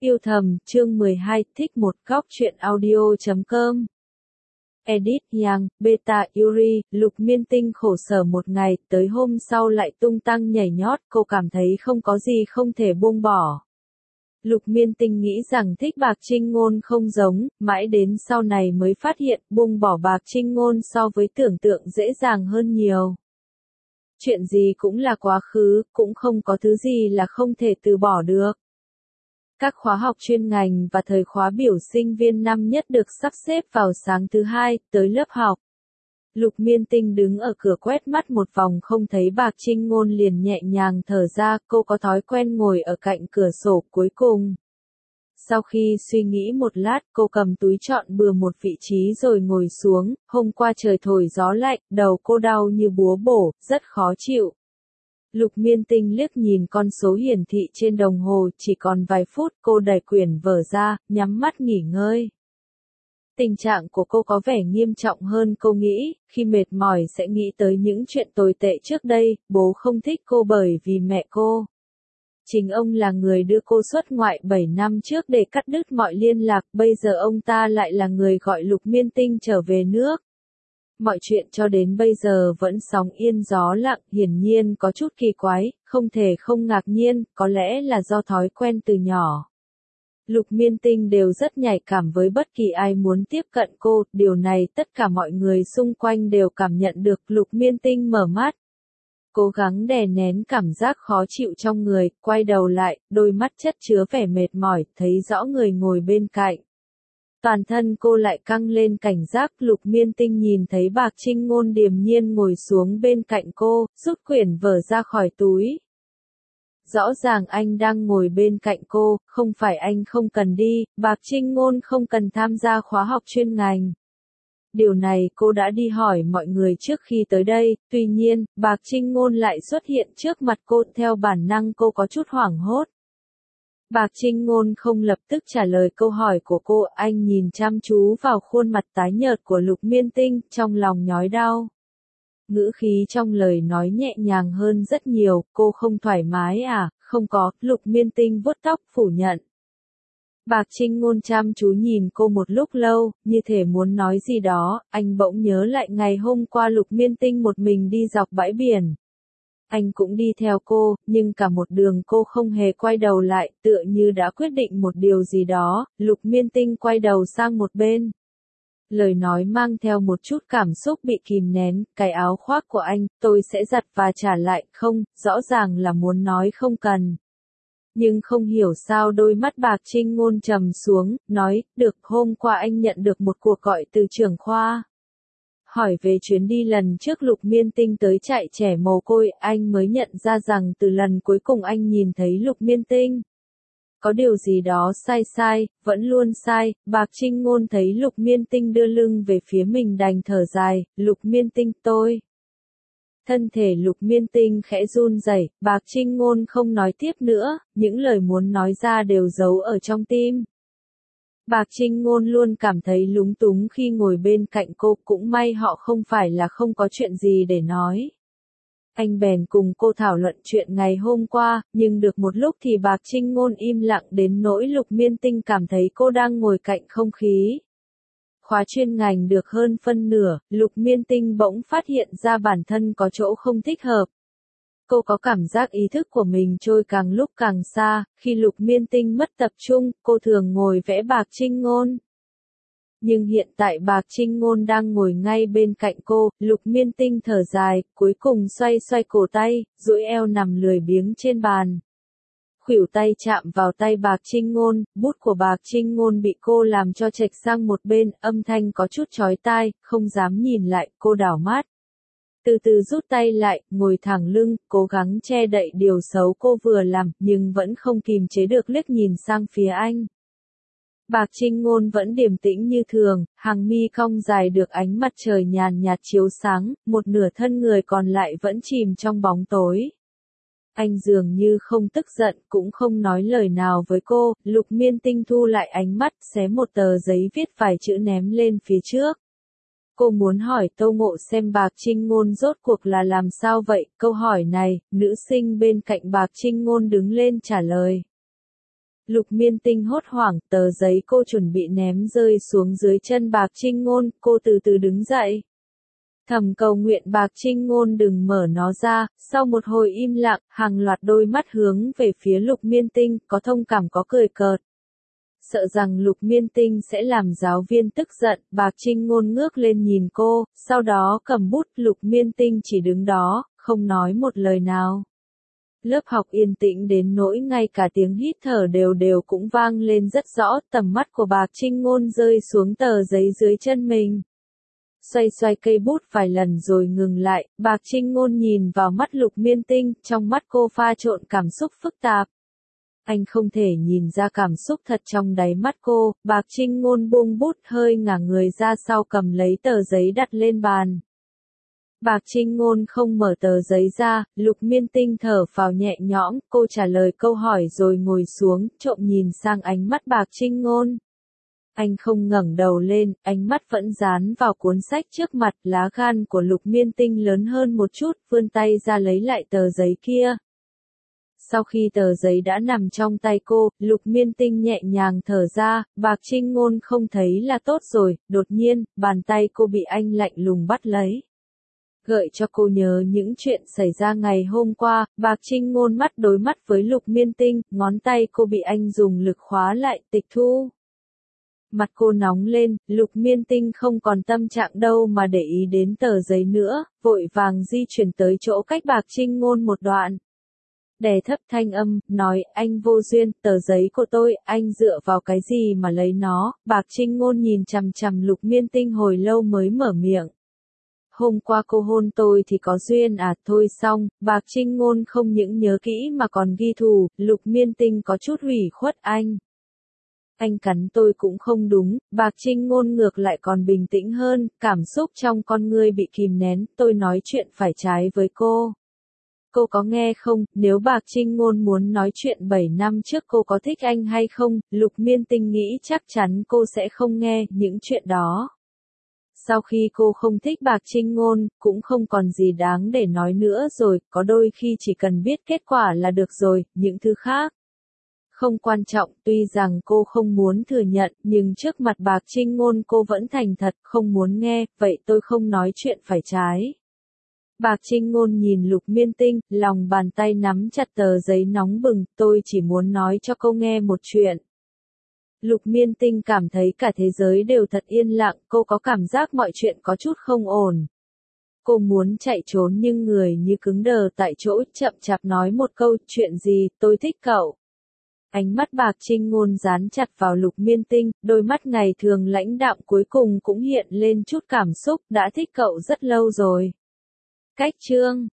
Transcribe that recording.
Yêu thầm, chương 12, thích một góc truyện audio.com. Edit Yang, Beta Yuri, Lục Miên Tinh khổ sở một ngày, tới hôm sau lại tung tăng nhảy nhót, cô cảm thấy không có gì không thể buông bỏ. Lục Miên Tinh nghĩ rằng thích Bạc Trinh Ngôn không giống, mãi đến sau này mới phát hiện buông bỏ Bạc Trinh Ngôn so với tưởng tượng dễ dàng hơn nhiều. Chuyện gì cũng là quá khứ, cũng không có thứ gì là không thể từ bỏ được. Các khóa học chuyên ngành và thời khóa biểu sinh viên năm nhất được sắp xếp vào sáng thứ hai, tới lớp học. Lục Miên Tinh đứng ở cửa quét mắt một vòng không thấy Bạc Trinh Ngôn liền nhẹ nhàng thở ra, cô có thói quen ngồi ở cạnh cửa sổ cuối cùng. Sau khi suy nghĩ một lát, cô cầm túi chọn bừa một vị trí rồi ngồi xuống, hôm qua trời thổi gió lạnh, đầu cô đau như búa bổ, rất khó chịu. Lục Miên Tinh liếc nhìn con số hiển thị trên đồng hồ, chỉ còn vài phút, cô đẩy quyển vở ra, nhắm mắt nghỉ ngơi. Tình trạng của cô có vẻ nghiêm trọng hơn cô nghĩ, khi mệt mỏi sẽ nghĩ tới những chuyện tồi tệ trước đây, bố không thích cô bởi vì mẹ cô. Chính ông là người đưa cô xuất ngoại 7 năm trước để cắt đứt mọi liên lạc, bây giờ ông ta lại là người gọi Lục Miên Tinh trở về nước. Mọi chuyện cho đến bây giờ vẫn sóng yên gió lặng, hiển nhiên có chút kỳ quái, không thể không ngạc nhiên, có lẽ là do thói quen từ nhỏ. Lục Miên Tinh đều rất nhạy cảm với bất kỳ ai muốn tiếp cận cô, điều này tất cả mọi người xung quanh đều cảm nhận được. Lục Miên Tinh mở mắt, cố gắng đè nén cảm giác khó chịu trong người, quay đầu lại, đôi mắt chất chứa vẻ mệt mỏi, thấy rõ người ngồi bên cạnh. Toàn thân cô lại căng lên cảnh giác. Lục Miên Tinh nhìn thấy Bạc Trinh Ngôn điềm nhiên ngồi xuống bên cạnh cô, rút quyển vở ra khỏi túi. Rõ ràng anh đang ngồi bên cạnh cô, không phải anh không cần đi, Bạc Trinh Ngôn không cần tham gia khóa học chuyên ngành. Điều này cô đã đi hỏi mọi người trước khi tới đây, tuy nhiên, Bạc Trinh Ngôn lại xuất hiện trước mặt cô, theo bản năng cô có chút hoảng hốt. Bạc Trinh Ngôn không lập tức trả lời câu hỏi của cô, anh nhìn chăm chú vào khuôn mặt tái nhợt của Lục Miên Tinh, trong lòng nhói đau. Ngữ khí trong lời nói nhẹ nhàng hơn rất nhiều, cô không thoải mái à, không có, Lục Miên Tinh vuốt tóc, phủ nhận. Bạc Trinh Ngôn chăm chú nhìn cô một lúc lâu, như thể muốn nói gì đó, anh bỗng nhớ lại ngày hôm qua Lục Miên Tinh một mình đi dọc bãi biển. Anh cũng đi theo cô, nhưng cả một đường cô không hề quay đầu lại, tựa như đã quyết định một điều gì đó. Lục Miên Tinh quay đầu sang một bên. Lời nói mang theo một chút cảm xúc bị kìm nén, cái áo khoác của anh, tôi sẽ giặt và trả lại, không, rõ ràng là muốn nói không cần. Nhưng không hiểu sao đôi mắt Bạc Trinh Ngôn trầm xuống, nói, được, hôm qua anh nhận được một cuộc gọi từ trưởng khoa. Hỏi về chuyến đi lần trước Lục Miên Tinh tới trại trẻ mồ côi, anh mới nhận ra rằng từ lần cuối cùng anh nhìn thấy Lục Miên Tinh. Có điều gì đó sai, vẫn luôn sai. Bạc Trinh Ngôn thấy Lục Miên Tinh đưa lưng về phía mình đành thở dài, Lục Miên Tinh tôi. Thân thể Lục Miên Tinh khẽ run rẩy, Bạc Trinh Ngôn không nói tiếp nữa, những lời muốn nói ra đều giấu ở trong tim. Bạc Trinh Ngôn luôn cảm thấy lúng túng khi ngồi bên cạnh cô, cũng may họ không phải là không có chuyện gì để nói. Anh bèn cùng cô thảo luận chuyện ngày hôm qua, nhưng được một lúc thì Bạc Trinh Ngôn im lặng đến nỗi Lục Miên Tinh cảm thấy cô đang ngồi cạnh không khí. Khóa chuyên ngành được hơn phân nửa, Lục Miên Tinh bỗng phát hiện ra bản thân có chỗ không thích hợp. Cô có cảm giác ý thức của mình trôi càng lúc càng xa, khi Lục Miên Tinh mất tập trung, cô thường ngồi vẽ Bạc Trinh Ngôn. Nhưng hiện tại Bạc Trinh Ngôn đang ngồi ngay bên cạnh cô, Lục Miên Tinh thở dài, cuối cùng xoay cổ tay, duỗi eo nằm lười biếng trên bàn. Khuỷu tay chạm vào tay Bạc Trinh Ngôn, bút của Bạc Trinh Ngôn bị cô làm cho chệch sang một bên, âm thanh có chút chói tai, không dám nhìn lại, cô đảo mắt. Từ từ rút tay lại, ngồi thẳng lưng, cố gắng che đậy điều xấu cô vừa làm, nhưng vẫn không kìm chế được liếc nhìn sang phía anh. Bạc Trinh Ngôn vẫn điềm tĩnh như thường, hàng mi cong dài được ánh mặt trời nhàn nhạt chiếu sáng, một nửa thân người còn lại vẫn chìm trong bóng tối. Anh dường như không tức giận, cũng không nói lời nào với cô. Lục Miên Tinh thu lại ánh mắt, xé một tờ giấy viết vài chữ ném lên phía trước. Cô muốn hỏi Tô Ngộ xem Bạc Trinh Ngôn rốt cuộc là làm sao vậy. Câu hỏi này, nữ sinh bên cạnh Bạc Trinh Ngôn đứng lên trả lời. Lục Miên Tinh hốt hoảng, tờ giấy cô chuẩn bị ném rơi xuống dưới chân Bạc Trinh Ngôn, cô từ từ đứng dậy. Thầm cầu nguyện Bạc Trinh Ngôn đừng mở nó ra, sau một hồi im lặng, hàng loạt đôi mắt hướng về phía Lục Miên Tinh, có thông cảm có cười cợt. Sợ rằng Lục Miên Tinh sẽ làm giáo viên tức giận, Bạc Trinh Ngôn ngước lên nhìn cô, sau đó cầm bút, Lục Miên Tinh chỉ đứng đó, không nói một lời nào. Lớp học yên tĩnh đến nỗi ngay cả tiếng hít thở đều đều cũng vang lên rất rõ, tầm mắt của Bạc Trinh Ngôn rơi xuống tờ giấy dưới chân mình. Xoay xoay cây bút vài lần rồi ngừng lại, Bạc Trinh Ngôn nhìn vào mắt Lục Miên Tinh, trong mắt cô pha trộn cảm xúc phức tạp. Anh không thể nhìn ra cảm xúc thật trong đáy mắt cô, Bạc Trinh Ngôn buông bút hơi ngả người ra sau cầm lấy tờ giấy đặt lên bàn. Bạc Trinh Ngôn không mở tờ giấy ra, Lục Miên Tinh thở phào nhẹ nhõm, cô trả lời câu hỏi rồi ngồi xuống, trộm nhìn sang ánh mắt Bạc Trinh Ngôn. Anh không ngẩng đầu lên, ánh mắt vẫn dán vào cuốn sách trước mặt, lá gan của Lục Miên Tinh lớn hơn một chút, vươn tay ra lấy lại tờ giấy kia. Sau khi tờ giấy đã nằm trong tay cô, Lục Miên Tinh nhẹ nhàng thở ra, Bạc Trinh Ngôn không thấy là tốt rồi, đột nhiên, bàn tay cô bị anh lạnh lùng bắt lấy. Gợi cho cô nhớ những chuyện xảy ra ngày hôm qua, Bạc Trinh Ngôn mắt đối mắt với Lục Miên Tinh, ngón tay cô bị anh dùng lực khóa lại, tịch thu. Mặt cô nóng lên, Lục Miên Tinh không còn tâm trạng đâu mà để ý đến tờ giấy nữa, vội vàng di chuyển tới chỗ cách Bạc Trinh Ngôn một đoạn. Đè thấp thanh âm, nói, anh vô duyên, tờ giấy của tôi, anh dựa vào cái gì mà lấy nó, Bạc Trinh Ngôn nhìn chằm chằm Lục Miên Tinh hồi lâu mới mở miệng. Hôm qua cô hôn tôi thì có duyên à, thôi xong, Bạc Trinh Ngôn không những nhớ kỹ mà còn ghi thù, Lục Miên Tinh có chút ủy khuất anh. Anh cắn tôi cũng không đúng, Bạc Trinh Ngôn ngược lại còn bình tĩnh hơn, cảm xúc trong con ngươi bị kìm nén, tôi nói chuyện phải trái với cô. Cô có nghe không, nếu Bạc Trinh Ngôn muốn nói chuyện 7 năm trước cô có thích anh hay không, Lục Miên Tinh nghĩ chắc chắn cô sẽ không nghe những chuyện đó. Sau khi cô không thích Bạc Trinh Ngôn, cũng không còn gì đáng để nói nữa rồi, có đôi khi chỉ cần biết kết quả là được rồi, những thứ khác không quan trọng, tuy rằng cô không muốn thừa nhận, nhưng trước mặt Bạc Trinh Ngôn cô vẫn thành thật, không muốn nghe, vậy tôi không nói chuyện phải trái. Bạc Trinh Ngôn nhìn Lục Miên Tinh, lòng bàn tay nắm chặt tờ giấy nóng bừng, tôi chỉ muốn nói cho cô nghe một chuyện. Lục Miên Tinh cảm thấy cả thế giới đều thật yên lặng, cô có cảm giác mọi chuyện có chút không ổn. Cô muốn chạy trốn nhưng người như cứng đờ tại chỗ, chậm chạp nói một câu, chuyện gì, tôi thích cậu. Ánh mắt Bạc Trinh Ngôn dán chặt vào Lục Miên Tinh, đôi mắt ngày thường lãnh đạm cuối cùng cũng hiện lên chút cảm xúc, đã thích cậu rất lâu rồi. Cách chương